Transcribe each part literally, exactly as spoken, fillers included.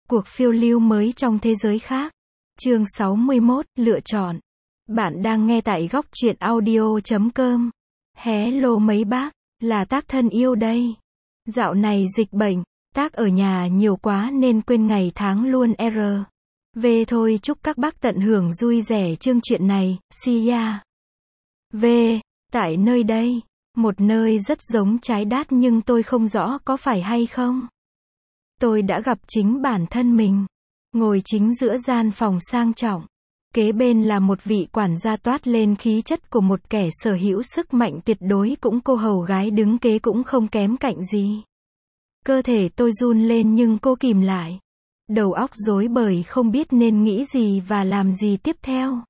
Cuộc phiêu lưu mới trong thế giới khác. Chương sáu mươi mốt, lựa chọn. Bạn đang nghe tại góc truyện audio chấm com. Hello mấy bác, là Tác thân yêu đây. Dạo này dịch bệnh, Tác ở nhà nhiều quá nên quên ngày tháng luôn R. Về thôi, chúc các bác tận hưởng vui vẻ chương chuyện này, see ya. Về, tại nơi đây, một nơi rất giống Trái Đát nhưng tôi không rõ có phải hay không. Tôi đã gặp chính bản thân mình, ngồi chính giữa gian phòng sang trọng. Kế bên là một vị quản gia toát lên khí chất của một kẻ sở hữu sức mạnh tuyệt đối, cũng cô hầu gái đứng kế cũng không kém cạnh gì. Cơ thể tôi run lên nhưng cô kìm lại. Đầu óc rối bời không biết nên nghĩ gì và làm gì tiếp theo.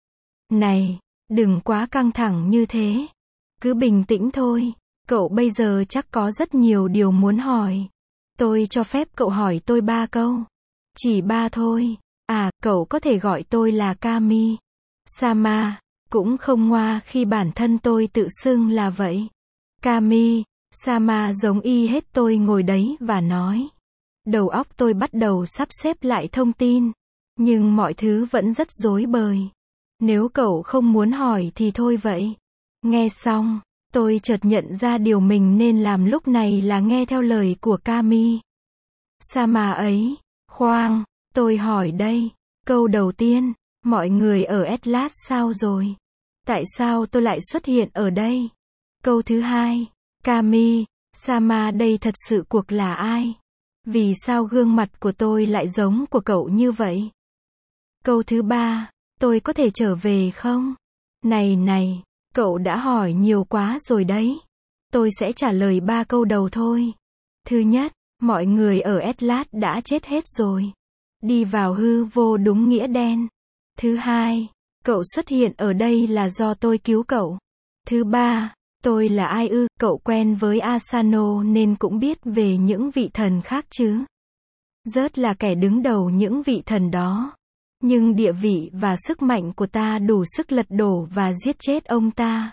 Này, đừng quá căng thẳng như thế. Cứ bình tĩnh thôi. Cậu bây giờ chắc có rất nhiều điều muốn hỏi. Tôi cho phép cậu hỏi tôi ba câu. Chỉ ba thôi. À, cậu có thể gọi tôi là Kami Sama, cũng không ngoa khi bản thân tôi tự xưng là vậy. Kami Sama giống y hết. Tôi ngồi đấy và nói. Đầu óc tôi bắt đầu sắp xếp lại thông tin, nhưng mọi thứ vẫn rất rối bời. Nếu cậu không muốn hỏi thì thôi vậy. Nghe xong, tôi chợt nhận ra điều mình nên làm lúc này là nghe theo lời của Kami Sama ấy. Khoan, tôi hỏi đây. Câu đầu tiên, mọi người ở Atlas sao rồi? Tại sao tôi lại xuất hiện ở đây? Câu thứ hai, Kami Sama đây thật sự cuộc là ai? Vì sao gương mặt của tôi lại giống của cậu như vậy? Câu thứ ba, tôi có thể trở về không? Này này, cậu đã hỏi nhiều quá rồi đấy. Tôi sẽ trả lời ba câu đầu thôi. Thứ nhất, mọi người ở Atlas đã chết hết rồi. Đi vào hư vô đúng nghĩa đen. Thứ hai, cậu xuất hiện ở đây là do tôi cứu cậu. Thứ ba, tôi là ai ư? Cậu quen với Asano nên cũng biết về những vị thần khác chứ? Rớt là kẻ đứng đầu những vị thần đó. Nhưng địa vị và sức mạnh của ta đủ sức lật đổ và giết chết ông ta.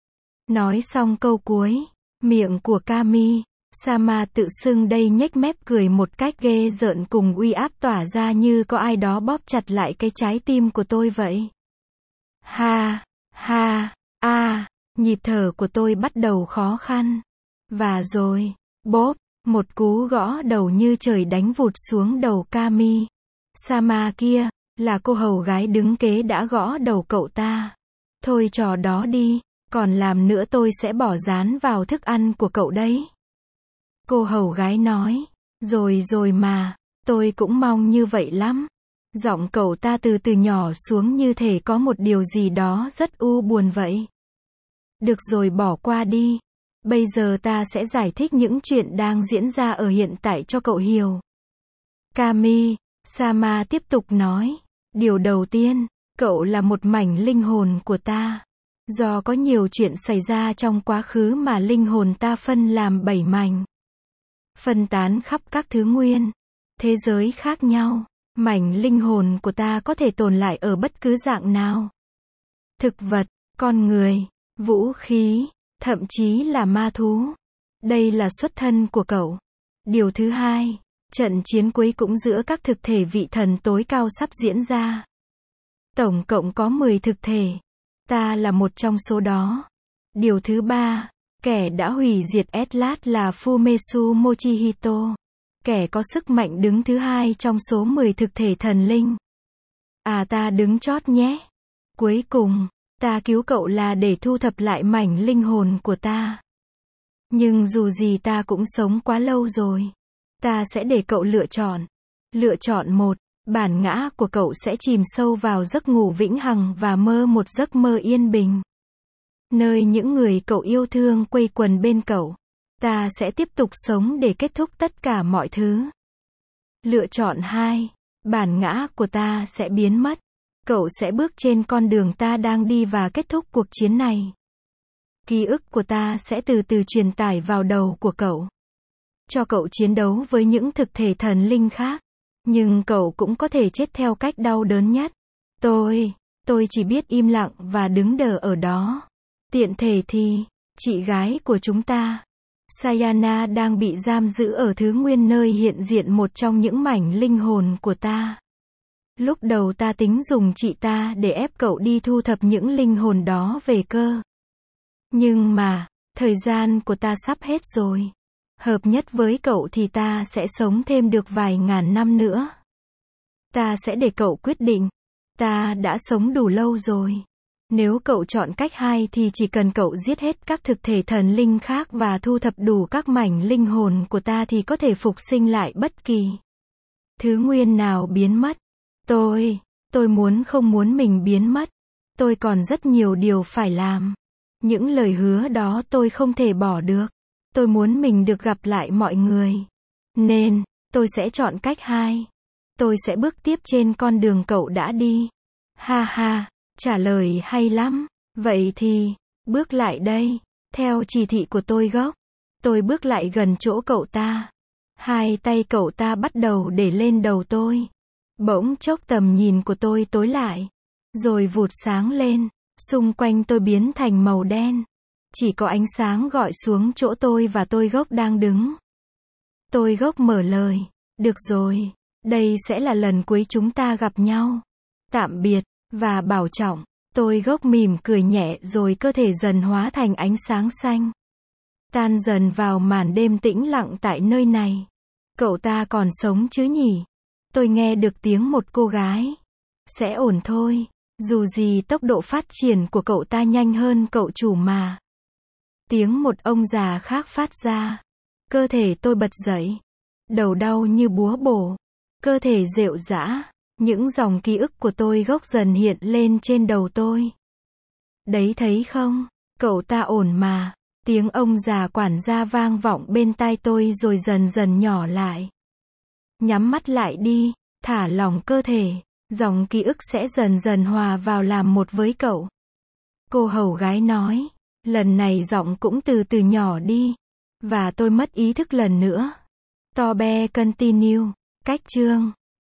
Nói xong câu cuối, miệng của Kami Sama tự xưng đây nhếch mép cười một cách ghê rợn cùng uy áp tỏa ra như có ai đó bóp chặt lại cái trái tim của tôi vậy. Ha, ha, a, nhịp thở của tôi bắt đầu khó khăn. Và rồi, bốp, một cú gõ đầu như trời đánh vụt xuống đầu Kami Sama kia, là cô hầu gái đứng kế đã gõ đầu cậu ta. Thôi trò đó đi, còn làm nữa tôi sẽ bỏ rán vào thức ăn của cậu đấy. Cô hầu gái nói. Rồi rồi mà, tôi cũng mong như vậy lắm. Giọng cậu ta từ từ nhỏ xuống như thể có một điều gì đó rất u buồn vậy. Được rồi, bỏ qua đi. Bây giờ ta sẽ giải thích những chuyện đang diễn ra ở hiện tại cho cậu hiểu. Kami Sama tiếp tục nói. Điều đầu tiên, cậu là một mảnh linh hồn của ta. Do có nhiều chuyện xảy ra trong quá khứ mà linh hồn ta phân làm bảy mảnh. Phân tán khắp các thứ nguyên, thế giới khác nhau. Mảnh linh hồn của ta có thể tồn lại ở bất cứ dạng nào. Thực vật, con người, vũ khí, thậm chí là ma thú. Đây là xuất thân của cậu. Điều thứ hai, trận chiến cuối cùng giữa các thực thể vị thần tối cao sắp diễn ra. Tổng cộng có mười thực thể. Ta là một trong số đó. Điều thứ ba, kẻ đã hủy diệt Atlas là Fumetsu Mochihito. Kẻ có sức mạnh đứng thứ hai trong số mười thực thể thần linh. À, ta đứng chót nhé. Cuối cùng, ta cứu cậu là để thu thập lại mảnh linh hồn của ta. Nhưng dù gì ta cũng sống quá lâu rồi. Ta sẽ để cậu lựa chọn. Lựa chọn một, bản ngã của cậu sẽ chìm sâu vào giấc ngủ vĩnh hằng và mơ một giấc mơ yên bình. Nơi những người cậu yêu thương quây quần bên cậu. Ta sẽ tiếp tục sống để kết thúc tất cả mọi thứ. Lựa chọn hai, bản ngã của ta sẽ biến mất. Cậu sẽ bước trên con đường ta đang đi và kết thúc cuộc chiến này. Ký ức của ta sẽ từ từ truyền tải vào đầu của cậu. Cho cậu chiến đấu với những thực thể thần linh khác. Nhưng cậu cũng có thể chết theo cách đau đớn nhất. Tôi, tôi chỉ biết im lặng và đứng đờ ở đó. Tiện thể thì, chị gái của chúng ta, Sayana đang bị giam giữ ở thứ nguyên nơi hiện diện một trong những mảnh linh hồn của ta. Lúc đầu ta tính dùng chị ta để ép cậu đi thu thập những linh hồn đó về cơ. Nhưng mà, thời gian của ta sắp hết rồi. Hợp nhất với cậu thì ta sẽ sống thêm được vài ngàn năm nữa. Ta sẽ để cậu quyết định. Ta đã sống đủ lâu rồi. Nếu cậu chọn cách hai thì chỉ cần cậu giết hết các thực thể thần linh khác và thu thập đủ các mảnh linh hồn của ta thì có thể phục sinh lại bất kỳ thứ nguyên nào biến mất. Tôi, tôi muốn không muốn mình biến mất. Tôi còn rất nhiều điều phải làm. Những lời hứa đó tôi không thể bỏ được. Tôi muốn mình được gặp lại mọi người. Nên, tôi sẽ chọn cách hai. Tôi sẽ bước tiếp trên con đường cậu đã đi. Ha ha, trả lời hay lắm. Vậy thì, bước lại đây. Theo chỉ thị của tôi gốc. Tôi bước lại gần chỗ cậu ta. Hai tay cậu ta bắt đầu để lên đầu tôi. Bỗng chốc tầm nhìn của tôi tối lại. Rồi vụt sáng lên. Xung quanh tôi biến thành màu đen. Chỉ có ánh sáng gọi xuống chỗ tôi và tôi gốc đang đứng. Tôi gốc mở lời. Được rồi. Đây sẽ là lần cuối chúng ta gặp nhau. Tạm biệt, và bảo trọng. Tôi gốc mỉm cười nhẹ rồi cơ thể dần hóa thành ánh sáng xanh. Tan dần vào màn đêm tĩnh lặng tại nơi này. Cậu ta còn sống chứ nhỉ? Tôi nghe được tiếng một cô gái. Sẽ ổn thôi. Dù gì tốc độ phát triển của cậu ta nhanh hơn cậu chủ mà. Tiếng một ông già khác phát ra. Cơ thể tôi bật dậy. Đầu đau như búa bổ. Cơ thể rệu rã. Những dòng ký ức của tôi gốc dần hiện lên trên đầu tôi. Đấy thấy không? Cậu ta ổn mà. Tiếng ông già quản gia vang vọng bên tai tôi rồi dần dần nhỏ lại. Nhắm mắt lại đi. Thả lỏng cơ thể. Dòng ký ức sẽ dần dần hòa vào làm một với cậu. Cô hầu gái nói. Lần này giọng cũng từ từ nhỏ đi. Và tôi mất ý thức lần nữa. Tobe continue. Cách chương